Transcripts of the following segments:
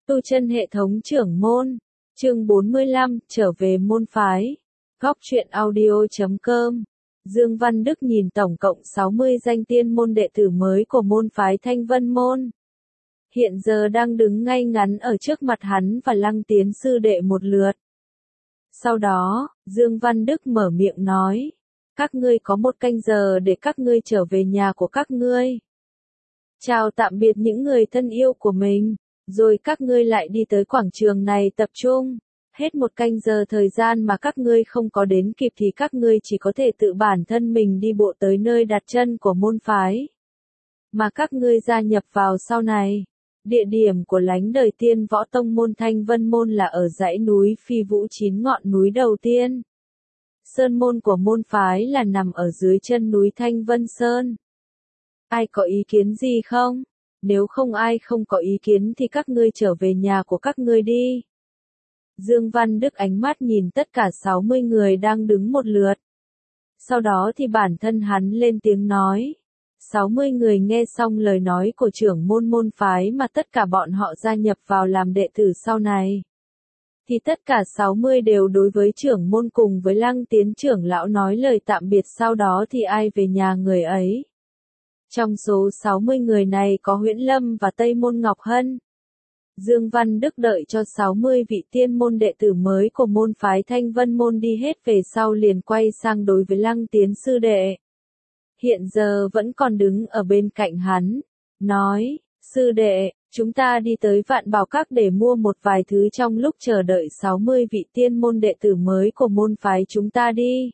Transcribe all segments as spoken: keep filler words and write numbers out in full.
Tu chân hệ thống trưởng môn, chương bốn mươi lăm, trở về môn phái. Góc truyện audio chấm com. Dương Văn Đức nhìn tổng cộng sáu mươi danh tiên môn đệ tử mới của môn phái Thanh Vân Môn. Hiện giờ đang đứng ngay ngắn ở trước mặt hắn và Lăng Tiến sư đệ một lượt. Sau đó, Dương Văn Đức mở miệng nói, các ngươi có một canh giờ để các ngươi trở về nhà của các ngươi. Chào tạm biệt những người thân yêu của mình, rồi các ngươi lại đi tới quảng trường này tập trung. Hết một canh giờ thời gian mà các ngươi không có đến kịp thì các ngươi chỉ có thể tự bản thân mình đi bộ tới nơi đặt chân của môn phái mà các ngươi gia nhập vào sau này. Địa điểm của lánh đời tiên võ tông môn Thanh Vân Môn là ở dãy núi Phi Vũ chín ngọn núi đầu tiên. Sơn môn của môn phái là nằm ở dưới chân núi Thanh Vân Sơn. Ai có ý kiến gì không? Nếu không ai không có ý kiến thì các ngươi trở về nhà của các ngươi đi. Dương Văn Đức ánh mắt nhìn tất cả sáu mươi người đang đứng một lượt. Sau đó thì bản thân hắn lên tiếng nói. sáu mươi người nghe xong lời nói của trưởng môn môn phái mà tất cả bọn họ gia nhập vào làm đệ tử sau này. Thì tất cả sáu mươi đều đối với trưởng môn cùng với Lăng Tiến trưởng lão nói lời tạm biệt, sau đó thì ai về nhà người ấy. Trong số sáu mươi người này có Huyễn Lâm và Tây Môn Ngọc Hân. Dương Văn Đức đợi cho sáu mươi vị tiên môn đệ tử mới của môn phái Thanh Vân Môn đi hết về sau liền quay sang đối với Lăng Tiến sư đệ. Hiện giờ vẫn còn đứng ở bên cạnh hắn. Nói, sư đệ, chúng ta đi tới Vạn Bảo Các để mua một vài thứ trong lúc chờ đợi sáu mươi vị tiên môn đệ tử mới của môn phái chúng ta đi.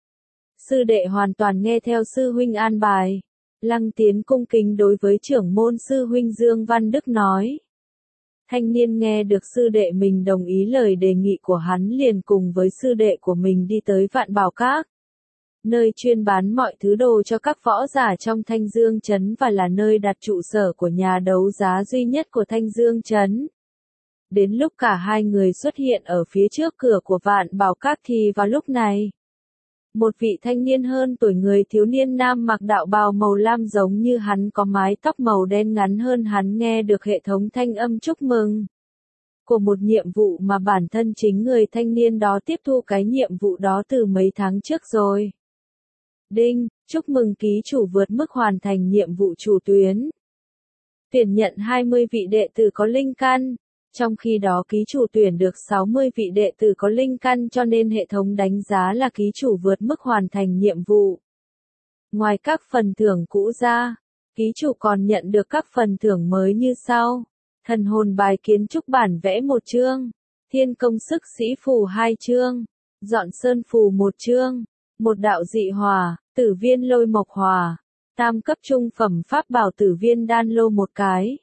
Sư đệ hoàn toàn nghe theo sư huynh an bài. Lăng Tiến cung kính đối với trưởng môn sư huynh Dương Văn Đức nói. Thanh niên nghe được sư đệ mình đồng ý lời đề nghị của hắn liền cùng với sư đệ của mình đi tới Vạn Bảo Các. Nơi chuyên bán mọi thứ đồ cho các võ giả trong Thanh Dương Trấn và là nơi đặt trụ sở của nhà đấu giá duy nhất của Thanh Dương Trấn. Đến lúc cả hai người xuất hiện ở phía trước cửa của Vạn Bảo Các thì vào lúc này, một vị thanh niên hơn tuổi người thiếu niên nam mặc đạo bào màu lam giống như hắn có mái tóc màu đen ngắn hơn hắn nghe được hệ thống thanh âm chúc mừng của một nhiệm vụ mà bản thân chính người thanh niên đó tiếp thu cái nhiệm vụ đó từ mấy tháng trước rồi. Đinh, chúc mừng ký chủ vượt mức hoàn thành nhiệm vụ chủ tuyến. Tuyển nhận hai mươi vị đệ tử có linh căn. Trong khi đó ký chủ tuyển được sáu mươi vị đệ tử có linh căn cho nên hệ thống đánh giá là ký chủ vượt mức hoàn thành nhiệm vụ. Ngoài các phần thưởng cũ ra, ký chủ còn nhận được các phần thưởng mới như sau. Thần hồn bài kiến trúc bản vẽ một chương, thiên công sức sĩ phù hai chương, dọn sơn phù một chương, một đạo dị hỏa, tử viên lôi mộc hỏa, tam cấp trung phẩm pháp bảo tử viên đan lô một cái.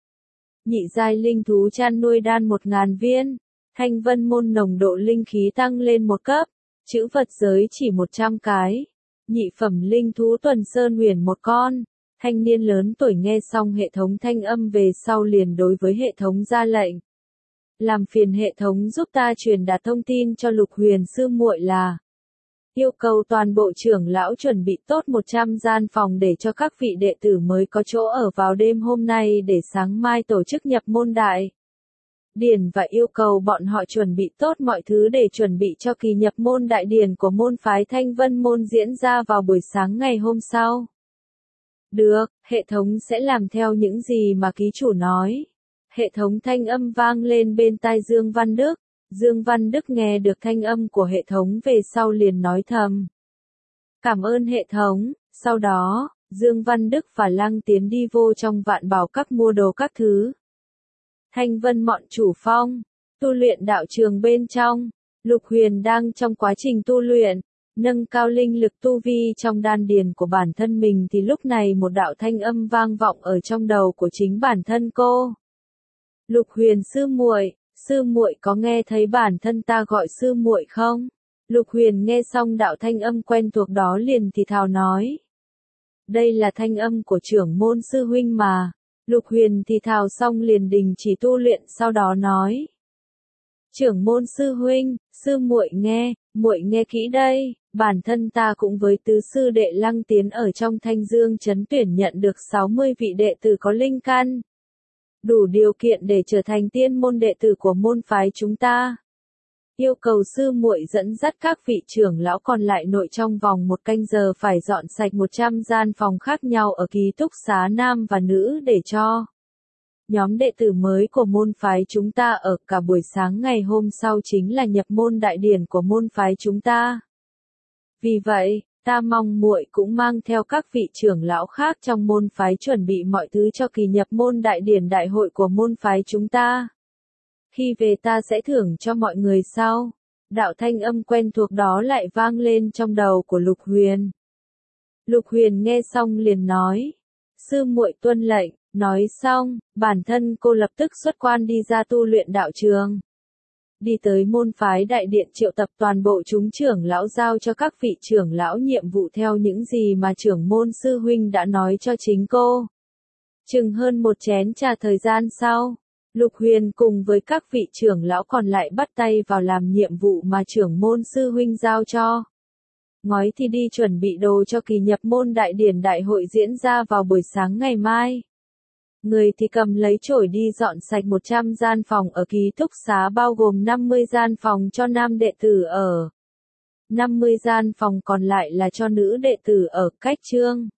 Nhị giai linh thú chăn nuôi đan một ngàn viên, Thanh Vân Môn nồng độ linh khí tăng lên một cấp, chữ vật giới chỉ một trăm cái, nhị phẩm linh thú tuần sơn huyền một con. Thanh niên lớn tuổi nghe xong hệ thống thanh âm về sau liền đối với hệ thống ra lệnh. Làm phiền hệ thống giúp ta truyền đạt thông tin cho Lục Huyền sư muội là yêu cầu toàn bộ trưởng lão chuẩn bị tốt một trăm gian phòng để cho các vị đệ tử mới có chỗ ở vào đêm hôm nay để sáng mai tổ chức nhập môn đại điển và yêu cầu bọn họ chuẩn bị tốt mọi thứ để chuẩn bị cho kỳ nhập môn đại điển của môn phái Thanh Vân Môn diễn ra vào buổi sáng ngày hôm sau. Được, hệ thống sẽ làm theo những gì mà ký chủ nói. Hệ thống thanh âm vang lên bên tai Dương Văn Đức. Dương Văn Đức nghe được thanh âm của hệ thống về sau liền nói thầm. Cảm ơn hệ thống. Sau đó, Dương Văn Đức và Lăng Tiến đi vô trong Vạn Bảo Các mua đồ các thứ. Thanh Vân Mọn chủ phong, tu luyện đạo trường bên trong. Lục Huyền đang trong quá trình tu luyện, nâng cao linh lực tu vi trong đan điền của bản thân mình thì lúc này một đạo thanh âm vang vọng ở trong đầu của chính bản thân cô. Lục Huyền sư muội, sư muội có nghe thấy bản thân ta gọi sư muội không? Lục Huyền nghe xong đạo thanh âm quen thuộc đó liền thì thào nói. Đây là thanh âm của trưởng môn sư huynh mà. Lục Huyền thì thào xong liền đình chỉ tu luyện sau đó nói. Trưởng môn sư huynh, sư muội nghe, muội nghe kỹ đây, bản thân ta cũng với tứ sư đệ Lăng Tiến ở trong Thanh Dương Trấn tuyển nhận được sáu mươi vị đệ tử có linh căn. đủ điều kiện để trở thành tiên môn đệ tử của môn phái chúng ta. Yêu cầu sư muội dẫn dắt các vị trưởng lão còn lại nội trong vòng một canh giờ phải dọn sạch một trăm gian phòng khác nhau ở ký túc xá nam và nữ để cho nhóm đệ tử mới của môn phái chúng ta ở. Cả buổi sáng ngày hôm sau chính là nhập môn đại điển của môn phái chúng ta. Vì vậy, ta mong muội cũng mang theo các vị trưởng lão khác trong môn phái chuẩn bị mọi thứ cho kỳ nhập môn đại điển đại hội của môn phái chúng ta. Khi về ta sẽ thưởng cho mọi người sau. Đạo thanh âm quen thuộc đó lại vang lên trong đầu của Lục Huyền. Lục Huyền nghe xong liền nói. Sư muội tuân lệnh. Nói xong, bản thân cô lập tức xuất quan đi ra tu luyện đạo trường. Đi tới môn phái đại điện triệu tập toàn bộ chúng trưởng lão giao cho các vị trưởng lão nhiệm vụ theo những gì mà trưởng môn sư huynh đã nói cho chính cô. Chừng hơn một chén trà thời gian sau, Lục Huyền cùng với các vị trưởng lão còn lại bắt tay vào làm nhiệm vụ mà trưởng môn sư huynh giao cho. Ngói thì đi chuẩn bị đồ cho kỳ nhập môn đại điển đại hội diễn ra vào buổi sáng ngày mai. Người thì cầm lấy chổi đi dọn sạch một trăm gian phòng ở ký túc xá bao gồm năm mươi gian phòng cho nam đệ tử ở. năm mươi gian phòng còn lại là cho nữ đệ tử ở. Cách chương